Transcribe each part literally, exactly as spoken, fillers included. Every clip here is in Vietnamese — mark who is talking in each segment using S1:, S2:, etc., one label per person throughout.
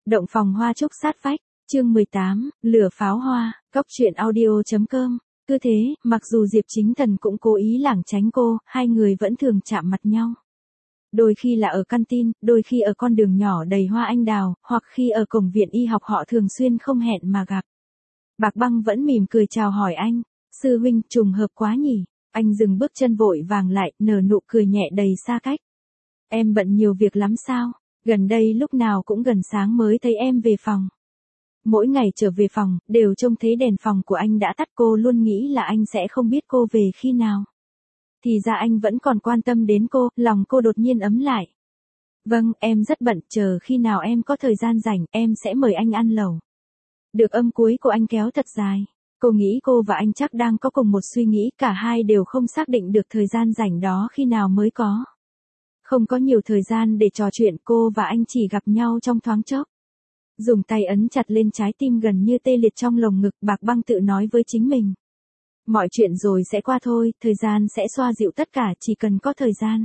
S1: Động phòng hoa trúc sát vách, chương mười tám, lửa pháo hoa, cóc truyện audio.com. Cứ thế, mặc dù Diệp Chính Thần cũng cố ý lảng tránh cô, hai người vẫn thường chạm mặt nhau. Đôi khi là ở canteen, đôi khi ở con đường nhỏ đầy hoa anh đào, hoặc khi ở cổng viện y học họ thường xuyên không hẹn mà gặp. Bạc Băng vẫn mỉm cười chào hỏi anh, sư huynh, trùng hợp quá nhỉ. Anh dừng bước chân vội vàng lại, nở nụ cười nhẹ đầy xa cách. Em bận nhiều việc lắm sao? Gần đây lúc nào cũng gần sáng mới thấy em về phòng. Mỗi ngày trở về phòng, đều trông thấy đèn phòng của anh đã tắt, cô luôn nghĩ là anh sẽ không biết cô về khi nào. Thì ra anh vẫn còn quan tâm đến cô, lòng cô đột nhiên ấm lại. Vâng, em rất bận, chờ khi nào em có thời gian rảnh, em sẽ mời anh ăn lẩu. Được âm cuối của anh kéo thật dài. Cô nghĩ cô và anh chắc đang có cùng một suy nghĩ, cả hai đều không xác định được thời gian rảnh đó khi nào mới có. Không có nhiều thời gian để trò chuyện, cô và anh chỉ gặp nhau trong thoáng chốc. Dùng tay ấn chặt lên trái tim gần như tê liệt trong lồng ngực, Bạc Băng tự nói với chính mình. Mọi chuyện rồi sẽ qua thôi, thời gian sẽ xoa dịu tất cả, chỉ cần có thời gian.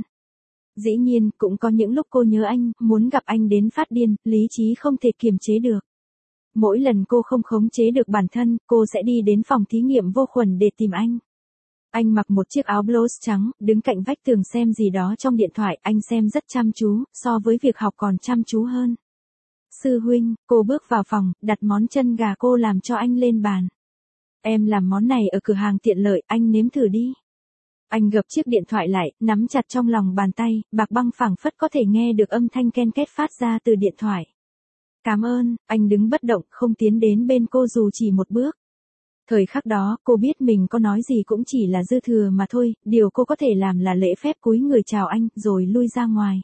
S1: Dĩ nhiên, cũng có những lúc cô nhớ anh, muốn gặp anh đến phát điên, lý trí không thể kiềm chế được. Mỗi lần cô không khống chế được bản thân, cô sẽ đi đến phòng thí nghiệm vô khuẩn để tìm anh. Anh mặc một chiếc áo blues trắng, đứng cạnh vách tường xem gì đó trong điện thoại, anh xem rất chăm chú, so với việc học còn chăm chú hơn. Sư huynh, cô bước vào phòng, đặt món chân gà cô làm cho anh lên bàn. Em làm món này ở cửa hàng tiện lợi, anh nếm thử đi. Anh gập chiếc điện thoại lại, nắm chặt trong lòng bàn tay, Bạc Băng phảng phất có thể nghe được âm thanh ken két phát ra từ điện thoại. Cảm ơn, anh đứng bất động, không tiến đến bên cô dù chỉ một bước. Thời khắc đó, cô biết mình có nói gì cũng chỉ là dư thừa mà thôi, điều cô có thể làm là lễ phép cúi người chào anh, rồi lui ra ngoài.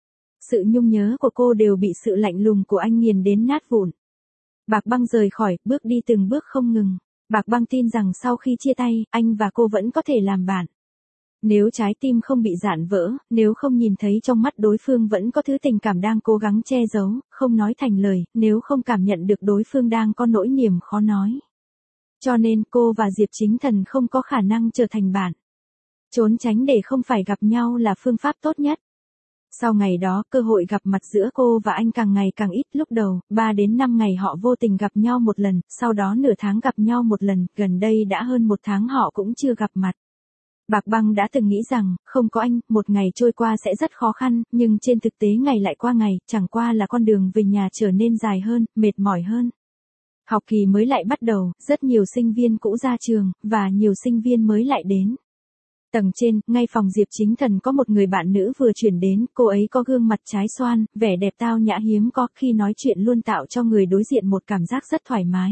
S1: Sự nhung nhớ của cô đều bị sự lạnh lùng của anh nghiền đến nát vụn. Bạc Băng rời khỏi, bước đi từng bước không ngừng. Bạc Băng tin rằng sau khi chia tay, anh và cô vẫn có thể làm bạn. Nếu trái tim không bị rạn vỡ, nếu không nhìn thấy trong mắt đối phương vẫn có thứ tình cảm đang cố gắng che giấu, không nói thành lời, nếu không cảm nhận được đối phương đang có nỗi niềm khó nói. Cho nên cô và Diệp Chính Thần không có khả năng trở thành bạn. Trốn tránh để không phải gặp nhau là phương pháp tốt nhất. Sau ngày đó, cơ hội gặp mặt giữa cô và anh càng ngày càng ít, lúc đầu, ba đến năm ngày họ vô tình gặp nhau một lần, sau đó nửa tháng gặp nhau một lần, gần đây đã hơn một tháng họ cũng chưa gặp mặt. Bạc Băng đã từng nghĩ rằng, không có anh, một ngày trôi qua sẽ rất khó khăn, nhưng trên thực tế ngày lại qua ngày, chẳng qua là con đường về nhà trở nên dài hơn, mệt mỏi hơn. Học kỳ mới lại bắt đầu, rất nhiều sinh viên cũ ra trường, và nhiều sinh viên mới lại đến. Tầng trên, ngay phòng Diệp Chính Thần có một người bạn nữ vừa chuyển đến, cô ấy có gương mặt trái xoan, vẻ đẹp tao nhã hiếm có, khi nói chuyện luôn tạo cho người đối diện một cảm giác rất thoải mái.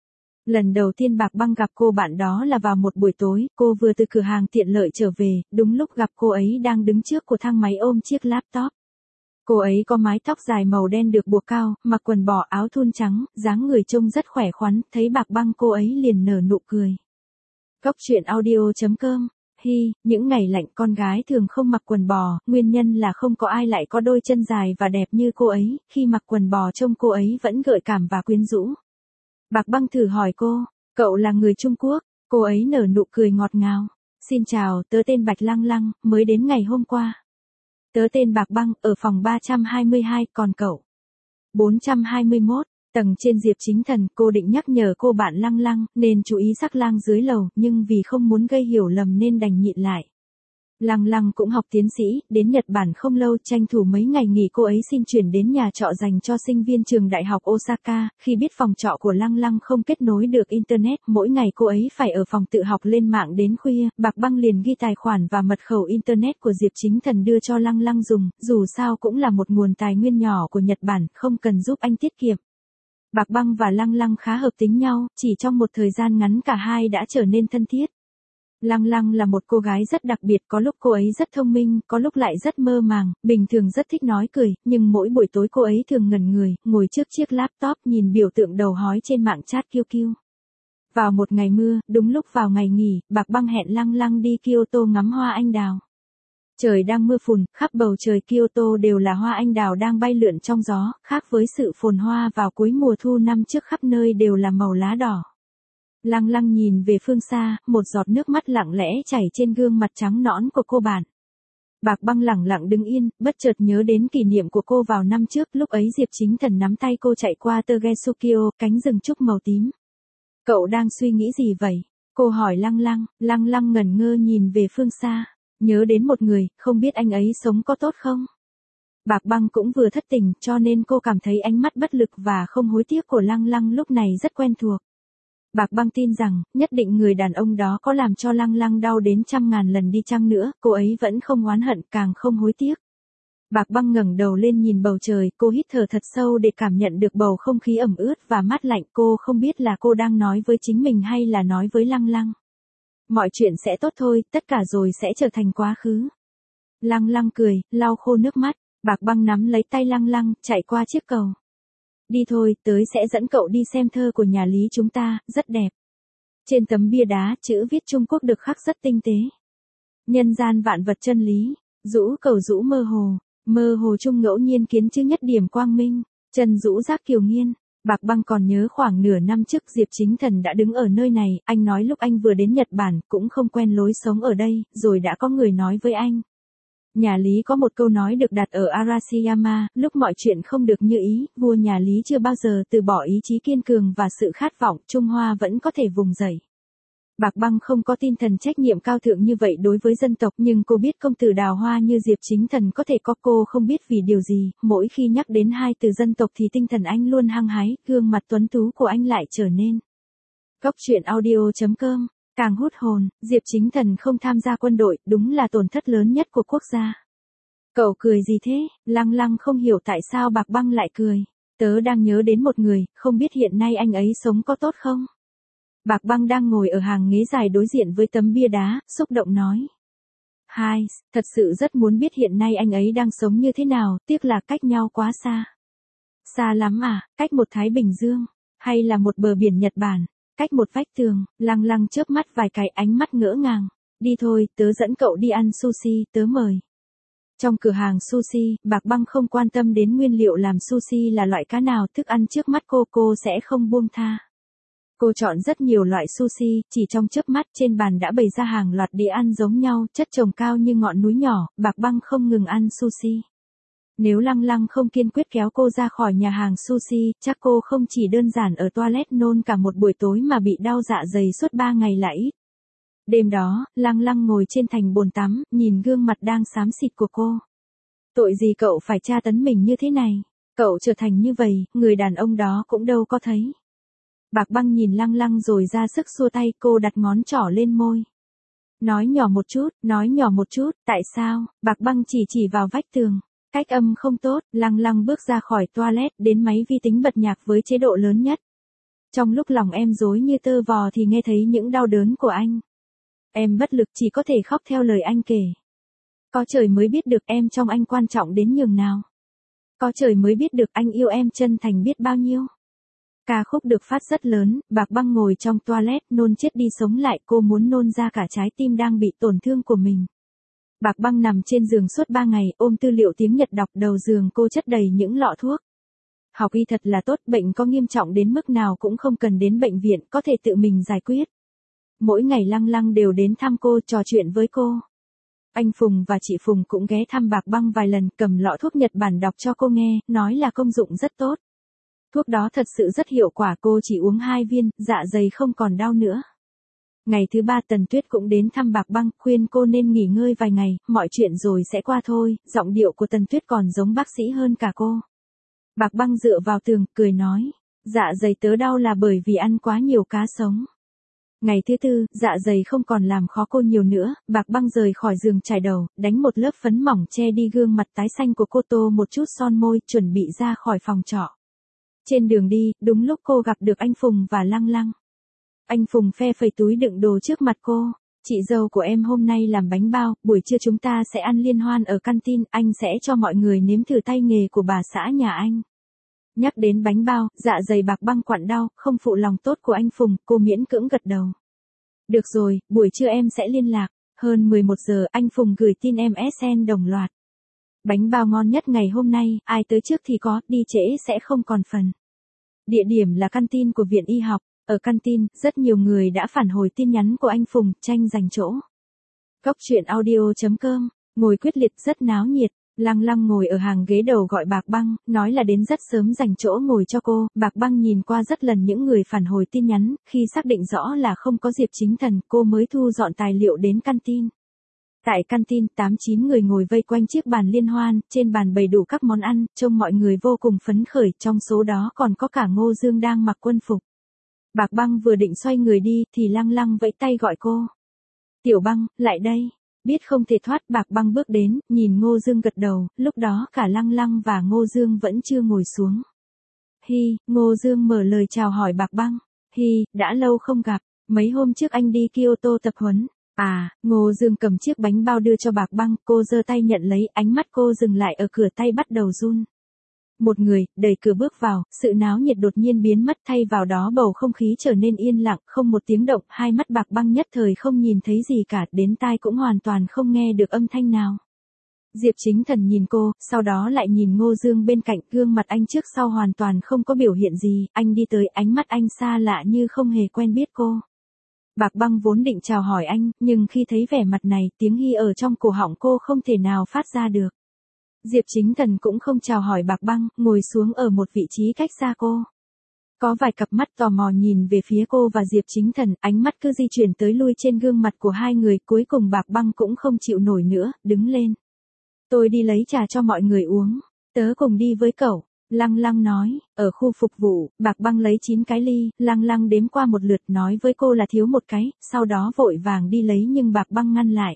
S1: Lần đầu tiên Bạc Băng gặp cô bạn đó là vào một buổi tối, cô vừa từ cửa hàng tiện lợi trở về, đúng lúc gặp cô ấy đang đứng trước của thang máy ôm chiếc laptop. Cô ấy có mái tóc dài màu đen được buộc cao, mặc quần bò áo thun trắng, dáng người trông rất khỏe khoắn, thấy Bạc Băng cô ấy liền nở nụ cười. Cóc truyện audio.com. Hi, những ngày lạnh con gái thường không mặc quần bò, nguyên nhân là không có ai lại có đôi chân dài và đẹp như cô ấy, khi mặc quần bò trông cô ấy vẫn gợi cảm và quyến rũ. Bạc Băng thử hỏi cô, cậu là người Trung Quốc, cô ấy nở nụ cười ngọt ngào. Xin chào, tớ tên Bạch Lăng Lăng, mới đến ngày hôm qua. Tớ tên Bạc Băng, ở phòng ba trăm hai mươi hai, còn cậu? bốn trăm hai mươi mốt, tầng trên Diệp Chính Thần, cô định nhắc nhở cô bạn Lăng Lăng, nên chú ý sắc lang dưới lầu, nhưng vì không muốn gây hiểu lầm nên đành nhịn lại. Lăng Lăng cũng học tiến sĩ, đến Nhật Bản không lâu, tranh thủ mấy ngày nghỉ cô ấy xin chuyển đến nhà trọ dành cho sinh viên trường đại học Osaka, khi biết phòng trọ của Lăng Lăng không kết nối được Internet, mỗi ngày cô ấy phải ở phòng tự học lên mạng đến khuya, Bạc Băng liền ghi tài khoản và mật khẩu Internet của Diệp Chính Thần đưa cho Lăng Lăng dùng, dù sao cũng là một nguồn tài nguyên nhỏ của Nhật Bản, không cần giúp anh tiết kiệm. Bạc Băng và Lăng Lăng khá hợp tính nhau, chỉ trong một thời gian ngắn cả hai đã trở nên thân thiết. Lăng Lăng là một cô gái rất đặc biệt, có lúc cô ấy rất thông minh, có lúc lại rất mơ màng, bình thường rất thích nói cười, nhưng mỗi buổi tối cô ấy thường ngẩn người, ngồi trước chiếc laptop nhìn biểu tượng đầu hói trên mạng chat Q Q. Vào một ngày mưa, đúng lúc vào ngày nghỉ, Bạc Băng hẹn Lăng Lăng đi Kyoto ngắm hoa anh đào. Trời đang mưa phùn, khắp bầu trời Kyoto đều là hoa anh đào đang bay lượn trong gió, khác với sự phồn hoa vào cuối mùa thu năm trước khắp nơi đều là màu lá đỏ. Lăng Lăng nhìn về phương xa, một giọt nước mắt lặng lẽ chảy trên gương mặt trắng nõn của cô bạn. Bạc Băng lẳng lặng đứng yên, bất chợt nhớ đến kỷ niệm của cô vào năm trước, lúc ấy Diệp Chính Thần nắm tay cô chạy qua Togesukyo, cánh rừng trúc màu tím. Cậu đang suy nghĩ gì vậy? Cô hỏi Lăng Lăng, Lăng Lăng ngẩn ngơ nhìn về phương xa, nhớ đến một người, không biết anh ấy sống có tốt không? Bạc Băng cũng vừa thất tình, cho nên cô cảm thấy ánh mắt bất lực và không hối tiếc của Lăng Lăng lúc này rất quen thuộc. Bạc Băng tin rằng, nhất định người đàn ông đó có làm cho Lăng Lăng đau đến trăm ngàn lần đi chăng nữa, cô ấy vẫn không oán hận, càng không hối tiếc. Bạc Băng ngẩng đầu lên nhìn bầu trời, cô hít thở thật sâu để cảm nhận được bầu không khí ẩm ướt và mát lạnh. Cô không biết là cô đang nói với chính mình hay là nói với Lăng Lăng. Mọi chuyện sẽ tốt thôi, tất cả rồi sẽ trở thành quá khứ. Lăng Lăng cười, lau khô nước mắt. Bạc Băng nắm lấy tay Lăng Lăng, chạy qua chiếc cầu. Đi thôi, tới sẽ dẫn cậu đi xem thơ của nhà Lý chúng ta, rất đẹp. Trên tấm bia đá, chữ viết Trung Quốc được khắc rất tinh tế. Nhân gian vạn vật chân lý, rũ cầu rũ mơ hồ, mơ hồ trung ngẫu nhiên kiến chữ nhất điểm quang minh, chân rũ giác kiều nghiên. Bạc Băng còn nhớ khoảng nửa năm trước Diệp Chính Thần đã đứng ở nơi này, anh nói lúc anh vừa đến Nhật Bản cũng không quen lối sống ở đây, rồi đã có người nói với anh. Nhà Lý có một câu nói được đặt ở Arashiyama, lúc mọi chuyện không được như ý, vua nhà Lý chưa bao giờ từ bỏ ý chí kiên cường và sự khát vọng, Trung Hoa vẫn có thể vùng dậy. Bạc Băng không có tinh thần trách nhiệm cao thượng như vậy đối với dân tộc, nhưng cô biết công tử đào hoa như Diệp Chính Thần có thể có, cô không biết vì điều gì, mỗi khi nhắc đến hai từ dân tộc thì tinh thần anh luôn hăng hái, gương mặt tuấn tú của anh lại trở nên. Cốc truyện audio chấm com càng hút hồn. Diệp Chính Thần không tham gia quân đội, đúng là tổn thất lớn nhất của quốc gia. Cậu cười gì thế? Lăng Lăng không hiểu tại sao Bạc Băng lại cười. Tớ đang nhớ đến một người, không biết hiện nay anh ấy sống có tốt không? Bạc Băng đang ngồi ở hàng ghế dài đối diện với tấm bia đá, xúc động nói. Hai, thật sự rất muốn biết hiện nay anh ấy đang sống như thế nào, tiếc là cách nhau quá xa. Xa lắm à, cách một Thái Bình Dương, hay là một bờ biển Nhật Bản? Cách một vách tường. Lăng Lăng chớp mắt vài cái, ánh mắt ngỡ ngàng. Đi thôi, tớ dẫn cậu đi ăn sushi, tớ mời. Trong cửa hàng sushi, Bạc Băng không quan tâm đến nguyên liệu làm sushi là loại cá nào, thức ăn trước mắt cô cô sẽ không buông tha. Cô chọn rất nhiều loại sushi, chỉ trong chớp mắt trên bàn đã bày ra hàng loạt đĩa ăn giống nhau, chất chồng cao như ngọn núi nhỏ, Bạc Băng không ngừng ăn sushi. Nếu Lăng Lăng không kiên quyết kéo cô ra khỏi nhà hàng sushi, chắc cô không chỉ đơn giản ở toilet nôn cả một buổi tối mà bị đau dạ dày suốt ba ngày là ít. Đêm đó, Lăng Lăng ngồi trên thành bồn tắm, nhìn gương mặt đang xám xịt của cô. Tội gì cậu phải tra tấn mình như thế này? Cậu trở thành như vậy, người đàn ông đó cũng đâu có thấy. Bạc Băng nhìn Lăng Lăng rồi ra sức xua tay, cô đặt ngón trỏ lên môi. Nói nhỏ một chút, nói nhỏ một chút, tại sao? Bạc Băng chỉ chỉ vào vách tường. Cách âm không tốt, Lăng Lăng bước ra khỏi toilet, đến máy vi tính bật nhạc với chế độ lớn nhất. Trong lúc lòng em rối như tơ vò thì nghe thấy những đau đớn của anh. Em bất lực chỉ có thể khóc theo lời anh kể. Có trời mới biết được em trong anh quan trọng đến nhường nào. Có trời mới biết được anh yêu em chân thành biết bao nhiêu. Ca khúc được phát rất lớn, Bạc Băng ngồi trong toilet, nôn chết đi sống lại, cô muốn nôn ra cả trái tim đang bị tổn thương của mình. Bạc Băng nằm trên giường suốt ba ngày, ôm tư liệu tiếng Nhật đọc, đầu giường cô chất đầy những lọ thuốc. Học y thật là tốt, bệnh có nghiêm trọng đến mức nào cũng không cần đến bệnh viện, có thể tự mình giải quyết. Mỗi ngày Lăng Lăng đều đến thăm cô, trò chuyện với cô. Anh Phùng và chị Phùng cũng ghé thăm Bạc Băng vài lần, cầm lọ thuốc Nhật Bản đọc cho cô nghe, nói là công dụng rất tốt. Thuốc đó thật sự rất hiệu quả, cô chỉ uống hai viên, dạ dày không còn đau nữa. Ngày thứ ba Tần Tuyết cũng đến thăm Bạc Băng, khuyên cô nên nghỉ ngơi vài ngày, mọi chuyện rồi sẽ qua thôi, giọng điệu của Tần Tuyết còn giống bác sĩ hơn cả cô. Bạc Băng dựa vào tường, cười nói, dạ dày tớ đau là bởi vì ăn quá nhiều cá sống. Ngày thứ tư, dạ dày không còn làm khó cô nhiều nữa, Bạc Băng rời khỏi giường chải đầu, đánh một lớp phấn mỏng che đi gương mặt tái xanh của cô, tô một chút son môi, chuẩn bị ra khỏi phòng trọ. Trên đường đi, đúng lúc cô gặp được anh Phùng và Lăng Lăng. Anh Phùng phe phẩy túi đựng đồ trước mặt cô. Chị dâu của em hôm nay làm bánh bao, buổi trưa chúng ta sẽ ăn liên hoan ở canteen, anh sẽ cho mọi người nếm thử tay nghề của bà xã nhà anh. Nhắc đến bánh bao, dạ dày Bạc Băng quặn đau, không phụ lòng tốt của anh Phùng, cô miễn cưỡng gật đầu. Được rồi, buổi trưa em sẽ liên lạc. Hơn mười một giờ, anh Phùng gửi tin em ét en đồng loạt. Bánh bao ngon nhất ngày hôm nay, ai tới trước thì có, đi trễ sẽ không còn phần. Địa điểm là canteen của Viện Y học. Ở canteen, rất nhiều người đã phản hồi tin nhắn của anh Phùng, tranh giành chỗ. Cốc truyện audio chấm com ngồi quyết liệt rất náo nhiệt. Lăng Lăng ngồi ở hàng ghế đầu gọi Bạc Băng, nói là đến rất sớm dành chỗ ngồi cho cô. Bạc Băng nhìn qua rất lần những người phản hồi tin nhắn, khi xác định rõ là không có Diệp Chính Thần, cô mới thu dọn tài liệu đến canteen. Tại canteen, tám chín người ngồi vây quanh chiếc bàn liên hoan, trên bàn bày đủ các món ăn, trông mọi người vô cùng phấn khởi, trong số đó còn có cả Ngô Dương đang mặc quân phục. Bạc Băng vừa định xoay người đi thì Lăng Lăng vẫy tay gọi cô. Tiểu Băng, lại đây. Biết không thể thoát, Bạc Băng bước đến, nhìn Ngô Dương gật đầu, lúc đó cả Lăng Lăng và Ngô Dương vẫn chưa ngồi xuống. Hi, Ngô Dương mở lời chào hỏi Bạc Băng. Hi, đã lâu không gặp, mấy hôm trước anh đi Kyoto tập huấn. À, Ngô Dương cầm chiếc bánh bao đưa cho Bạc Băng, cô giơ tay nhận lấy, ánh mắt cô dừng lại ở cửa, tay bắt đầu run. Một người, đẩy cửa bước vào, sự náo nhiệt đột nhiên biến mất, thay vào đó bầu không khí trở nên yên lặng, không một tiếng động, hai mắt Bạc Băng nhất thời không nhìn thấy gì cả, đến tai cũng hoàn toàn không nghe được âm thanh nào. Diệp Chính Thần nhìn cô, sau đó lại nhìn Ngô Dương bên cạnh, gương mặt anh trước sau hoàn toàn không có biểu hiện gì, anh đi tới, ánh mắt anh xa lạ như không hề quen biết cô. Bạc Băng vốn định chào hỏi anh, nhưng khi thấy vẻ mặt này, tiếng hi ở trong cổ họng cô không thể nào phát ra được. Diệp Chính Thần cũng không chào hỏi Bạc Băng, ngồi xuống ở một vị trí cách xa cô. Có vài cặp mắt tò mò nhìn về phía cô và Diệp Chính Thần, ánh mắt cứ di chuyển tới lui trên gương mặt của hai người, cuối cùng Bạc Băng cũng không chịu nổi nữa, đứng lên. Tôi đi lấy trà cho mọi người uống, tớ cùng đi với cậu. Lăng Lăng nói, ở khu phục vụ, Bạc Băng lấy chín cái ly, Lăng Lăng đếm qua một lượt nói với cô là thiếu một cái, sau đó vội vàng đi lấy nhưng Bạc Băng ngăn lại.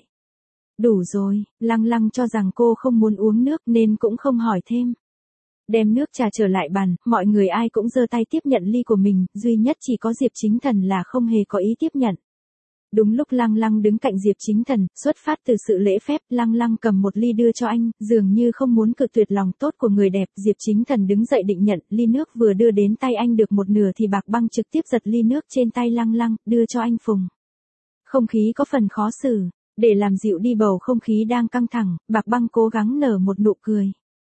S1: Đủ rồi, Lăng Lăng cho rằng cô không muốn uống nước nên cũng không hỏi thêm. Đem nước trà trở lại bàn, mọi người ai cũng giơ tay tiếp nhận ly của mình, duy nhất chỉ có Diệp Chính Thần là không hề có ý tiếp nhận. Đúng lúc Lăng Lăng đứng cạnh Diệp Chính Thần, xuất phát từ sự lễ phép, Lăng Lăng cầm một ly đưa cho anh, dường như không muốn cự tuyệt lòng tốt của người đẹp. Diệp Chính Thần đứng dậy định nhận, ly nước vừa đưa đến tay anh được một nửa thì Bạc Băng trực tiếp giật ly nước trên tay Lăng Lăng, đưa cho anh phùng. Không khí có phần khó xử, để làm dịu đi bầu không khí đang căng thẳng, Bạc Băng cố gắng nở một nụ cười.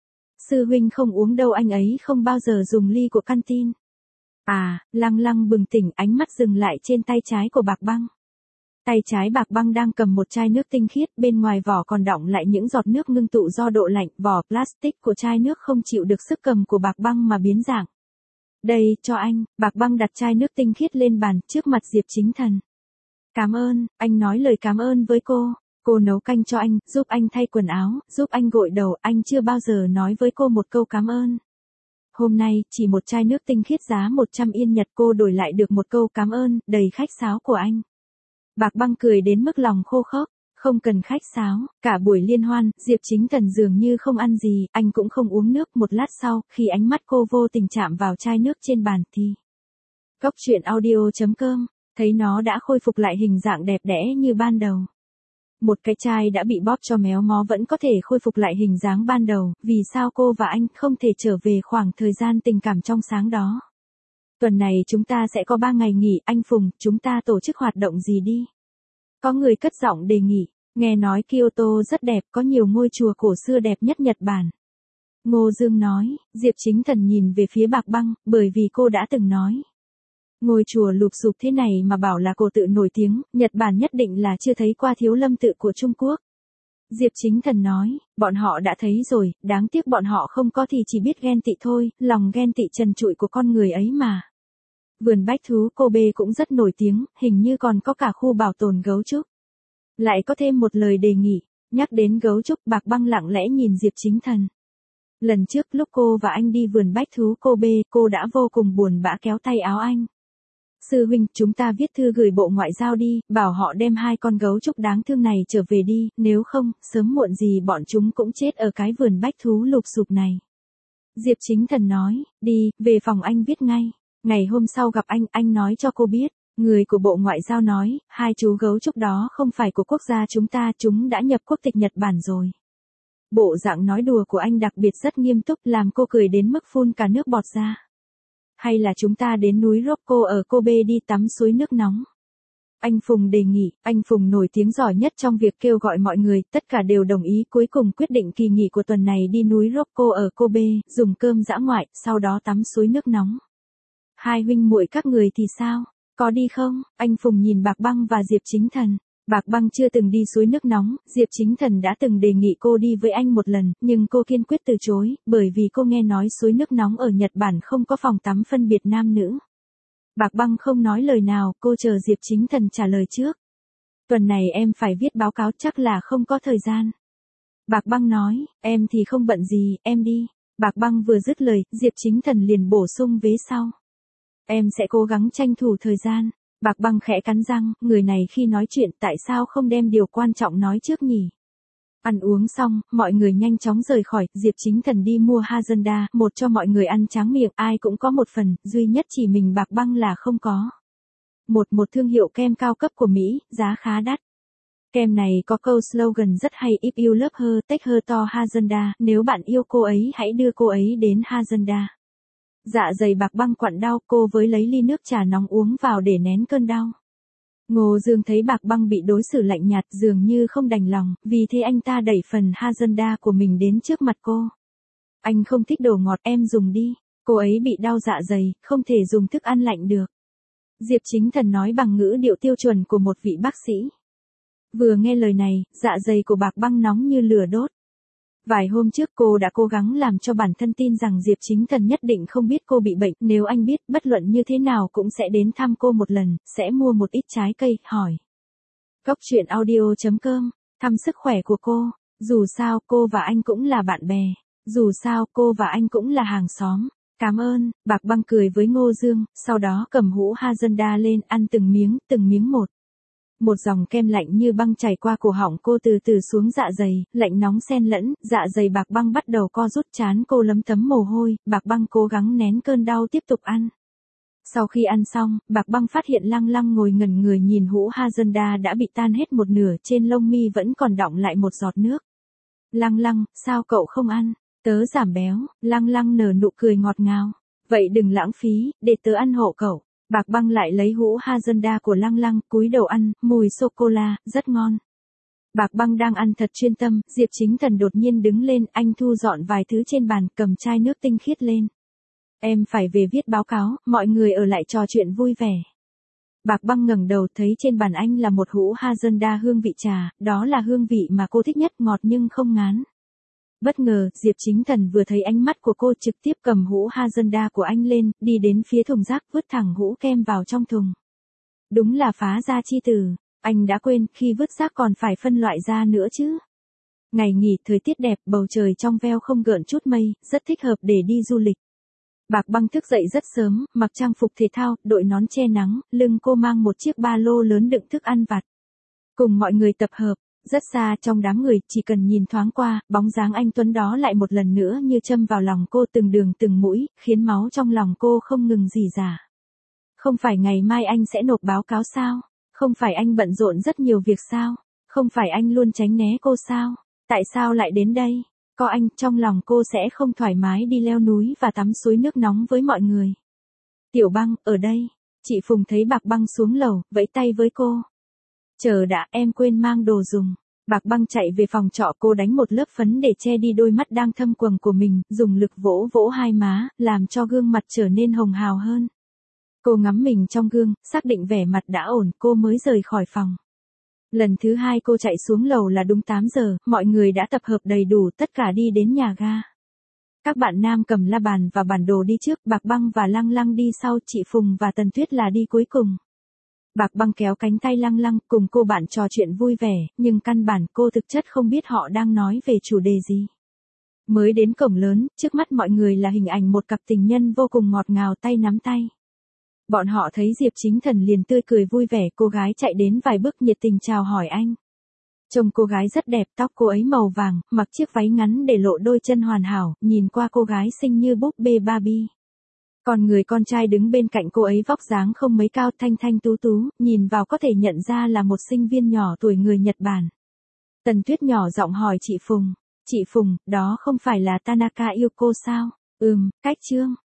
S1: Sư huynh không uống đâu, anh ấy không bao giờ dùng ly của canteen. À, Lăng Lăng bừng tỉnh, ánh mắt dừng lại trên tay trái của Bạc Băng. Tay trái Bạc Băng đang cầm một chai nước tinh khiết, bên ngoài vỏ còn đọng lại những giọt nước ngưng tụ do độ lạnh, vỏ plastic của chai nước không chịu được sức cầm của Bạc Băng mà biến dạng. Đây, cho anh. Bạc Băng đặt chai nước tinh khiết lên bàn, trước mặt Diệp Chính Thần. Cảm ơn, anh nói lời cảm ơn với cô. Cô nấu canh cho anh, giúp anh thay quần áo, giúp anh gội đầu, anh chưa bao giờ nói với cô một câu cảm ơn. Hôm nay, chỉ một chai nước tinh khiết giá một trăm yên Nhật cô đổi lại được một câu cảm ơn, đầy khách sáo của anh. Bạc Băng cười đến mức lòng khô khốc, không cần khách sáo, cả buổi liên hoan, Diệp Chính Thần dường như không ăn gì, anh cũng không uống nước. Một lát sau, khi ánh mắt cô vô tình chạm vào chai nước trên bàn thì... Góc truyện audio chấm com, thấy nó đã khôi phục lại hình dạng đẹp đẽ như ban đầu. Một cái chai đã bị bóp cho méo mó vẫn có thể khôi phục lại hình dáng ban đầu, vì sao cô và anh không thể trở về khoảng thời gian tình cảm trong sáng đó? Tuần này chúng ta sẽ có ba ngày nghỉ, anh Phùng, chúng ta tổ chức hoạt động gì đi? Có người cất giọng đề nghị, nghe nói Kyoto rất đẹp, có nhiều ngôi chùa cổ xưa đẹp nhất Nhật Bản. Ngô Dương nói, Diệp Chính Thần nhìn về phía Bạc Băng, bởi vì cô đã từng nói. Ngôi chùa lụp xụp thế này mà bảo là cổ tự nổi tiếng, Nhật Bản nhất định là chưa thấy qua Thiếu Lâm tự của Trung Quốc. Diệp Chính Thần nói, bọn họ đã thấy rồi, đáng tiếc bọn họ không có thì chỉ biết ghen tị thôi, lòng ghen tị trần trụi của con người ấy mà. Vườn bách thú Kobe cũng rất nổi tiếng, hình như còn có cả khu bảo tồn gấu trúc. Lại có thêm một lời đề nghị, nhắc đến gấu trúc, Bạc Băng lặng lẽ nhìn Diệp Chính Thần. Lần trước lúc cô và anh đi vườn bách thú Kobe, cô đã vô cùng buồn bã kéo tay áo anh. Sư huynh, chúng ta viết thư gửi Bộ Ngoại giao đi, bảo họ đem hai con gấu trúc đáng thương này trở về đi, nếu không, sớm muộn gì bọn chúng cũng chết ở cái vườn bách thú lụp xụp này. Diệp Chính Thần nói, đi, về phòng anh viết ngay. Ngày hôm sau gặp anh, anh nói cho cô biết, người của Bộ Ngoại giao nói, hai chú gấu trúc đó không phải của quốc gia chúng ta, chúng đã nhập quốc tịch Nhật Bản rồi. Bộ dạng nói đùa của anh đặc biệt rất nghiêm túc, làm cô cười đến mức phun cả nước bọt ra. Hay là chúng ta đến núi Rokko ở Kobe đi tắm suối nước nóng? Anh Phùng đề nghị, anh Phùng nổi tiếng giỏi nhất trong việc kêu gọi mọi người, tất cả đều đồng ý, cuối cùng quyết định kỳ nghỉ của tuần này đi núi Rokko ở Kobe, dùng cơm dã ngoại, sau đó tắm suối nước nóng. Hai huynh muội các người thì sao? Có đi không? Anh Phùng nhìn Bạc Băng và Diệp Chính Thần. Bạc Băng chưa từng đi suối nước nóng, Diệp Chính Thần đã từng đề nghị cô đi với anh một lần, nhưng cô kiên quyết từ chối, bởi vì cô nghe nói suối nước nóng ở Nhật Bản không có phòng tắm phân biệt nam nữ. Bạc Băng không nói lời nào, cô chờ Diệp Chính Thần trả lời trước. Tuần này em phải viết báo cáo, chắc là không có thời gian. Bạc Băng nói, em thì không bận gì, em đi. Bạc Băng vừa dứt lời, Diệp Chính Thần liền bổ sung vế sau. Em sẽ cố gắng tranh thủ thời gian. Bạc Băng khẽ cắn răng, người này khi nói chuyện tại sao không đem điều quan trọng nói trước nhỉ? Ăn uống xong, mọi người nhanh chóng rời khỏi, Diệp Chính Thần đi mua Hazanda, một cho mọi người ăn tráng miệng, ai cũng có một phần, duy nhất chỉ mình Bạc Băng là không có. Một một thương hiệu kem cao cấp của Mỹ, giá khá đắt. Kem này có câu slogan rất hay, if you love her, take her to Hazanda, nếu bạn yêu cô ấy hãy đưa cô ấy đến Hazanda. Dạ dày Bạc Băng quặn đau, cô với lấy ly nước trà nóng uống vào để nén cơn đau. Ngô Dương thấy Bạc Băng bị đối xử lạnh nhạt dường như không đành lòng, vì thế anh ta đẩy phần Hazanda của mình đến trước mặt cô. Anh không thích đồ ngọt, em dùng đi. Cô ấy bị đau dạ dày, không thể dùng thức ăn lạnh được. Diệp Chính Thần nói bằng ngữ điệu tiêu chuẩn của một vị bác sĩ. Vừa nghe lời này, dạ dày của Bạc Băng nóng như lửa đốt. Vài hôm trước cô đã cố gắng làm cho bản thân tin rằng Diệp Chính Thần nhất định không biết cô bị bệnh, nếu anh biết, bất luận như thế nào cũng sẽ đến thăm cô một lần, sẽ mua một ít trái cây, hỏi. Góc truyện audio chấm com, thăm sức khỏe của cô, dù sao cô và anh cũng là bạn bè, dù sao cô và anh cũng là hàng xóm. Cảm ơn, Bạc Băng cười với Ngô Dương, sau đó cầm hũ Hazanda lên ăn từng miếng, từng miếng một. Một dòng kem lạnh như băng chảy qua cổ họng cô từ từ xuống dạ dày, lạnh nóng xen lẫn, dạ dày Bạc Băng bắt đầu co rút, trán cô lấm tấm mồ hôi, Bạc Băng cố gắng nén cơn đau tiếp tục ăn. Sau khi ăn xong, Bạc Băng phát hiện Lăng Lăng ngồi ngẩn người nhìn hũ Hazanda đã bị tan hết một nửa, trên lông mi vẫn còn đọng lại một giọt nước. Lăng Lăng, sao cậu không ăn? Tớ giảm béo. Lăng Lăng nở nụ cười ngọt ngào. Vậy đừng lãng phí, để tớ ăn hộ cậu. Bạc Băng lại lấy hũ Hazanda của Lăng Lăng, cúi đầu ăn, mùi sô-cô-la, rất ngon. Bạc Băng đang ăn thật chuyên tâm, Diệp Chính Thần đột nhiên đứng lên, anh thu dọn vài thứ trên bàn, cầm chai nước tinh khiết lên. Em phải về viết báo cáo, mọi người ở lại trò chuyện vui vẻ. Bạc Băng ngẩng đầu thấy trên bàn anh là một hũ Hazanda hương vị trà, đó là hương vị mà cô thích nhất, ngọt nhưng không ngán. Bất ngờ, Diệp Chính Thần vừa thấy ánh mắt của cô trực tiếp cầm hũ Hazanda của anh lên, đi đến phía thùng rác, vứt thẳng hũ kem vào trong thùng. Đúng là phá gia chi tử, anh đã quên, khi vứt rác còn phải phân loại ra nữa chứ. Ngày nghỉ, thời tiết đẹp, bầu trời trong veo không gợn chút mây, rất thích hợp để đi du lịch. Bạc Băng thức dậy rất sớm, mặc trang phục thể thao, đội nón che nắng, lưng cô mang một chiếc ba lô lớn đựng thức ăn vặt. Cùng mọi người tập hợp. Rất xa trong đám người, chỉ cần nhìn thoáng qua, bóng dáng anh Tuấn đó lại một lần nữa như châm vào lòng cô từng đường từng mũi, khiến máu trong lòng cô không ngừng rỉ rả. Không phải ngày mai anh sẽ nộp báo cáo sao? Không phải anh bận rộn rất nhiều việc sao? Không phải anh luôn tránh né cô sao? Tại sao lại đến đây? Có anh, trong lòng cô sẽ không thoải mái đi leo núi và tắm suối nước nóng với mọi người. Tiểu Băng, ở đây. Chị Phùng thấy Bạc Băng xuống lầu, vẫy tay với cô. Chờ đã, em quên mang đồ dùng. Bạc Băng chạy về phòng trọ, cô đánh một lớp phấn để che đi đôi mắt đang thâm quầng của mình, dùng lực vỗ vỗ hai má, làm cho gương mặt trở nên hồng hào hơn. Cô ngắm mình trong gương, xác định vẻ mặt đã ổn, cô mới rời khỏi phòng. Lần thứ hai cô chạy xuống lầu là đúng tám giờ, mọi người đã tập hợp đầy đủ, tất cả đi đến nhà ga. Các bạn nam cầm la bàn và bản đồ đi trước, Bạc Băng và Lăng Lăng đi sau, chị Phùng và Tần Tuyết là đi cuối cùng. Bạc Băng kéo cánh tay Lăng Lăng, cùng cô bạn trò chuyện vui vẻ, nhưng căn bản cô thực chất không biết họ đang nói về chủ đề gì. Mới đến cổng lớn, trước mắt mọi người là hình ảnh một cặp tình nhân vô cùng ngọt ngào tay nắm tay. Bọn họ thấy Diệp Chính Thần liền tươi cười vui vẻ, cô gái chạy đến vài bước nhiệt tình chào hỏi anh. Trông cô gái rất đẹp, tóc cô ấy màu vàng, mặc chiếc váy ngắn để lộ đôi chân hoàn hảo, nhìn qua cô gái xinh như búp bê Barbie. Còn người con trai đứng bên cạnh cô ấy vóc dáng không mấy cao, thanh thanh tú tú, nhìn vào có thể nhận ra là một sinh viên nhỏ tuổi người Nhật Bản. Tần Tuyết nhỏ giọng hỏi chị Phùng, chị Phùng, đó không phải là Tanaka Yoko sao? Ừm, cách chương.